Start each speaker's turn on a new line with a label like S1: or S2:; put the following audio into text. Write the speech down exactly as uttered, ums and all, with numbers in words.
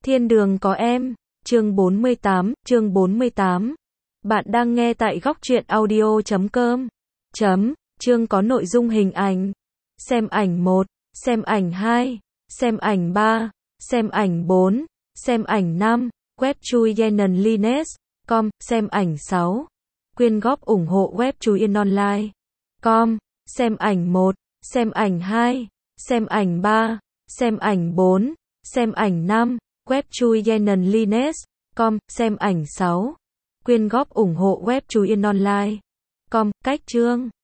S1: Thiên đường có em, chương bốn mươi tám, chương bốn mươi tám. Bạn đang nghe tại góc truyện audio chấm com. Chấm, chương có nội dung hình ảnh. Xem ảnh một, xem ảnh hai, xem ảnh ba, xem ảnh bốn, xem ảnh năm, web chui yenen lines, com, xem ảnh sáu. Quyên góp ủng hộ web chui yên online. Com, xem ảnh một, xem ảnh hai, xem ảnh ba, xem ảnh bốn, xem ảnh năm, web chui yenen lines, com, xem ảnh sáu. Quyên góp ủng hộ web chui yên online. Com, cách chương.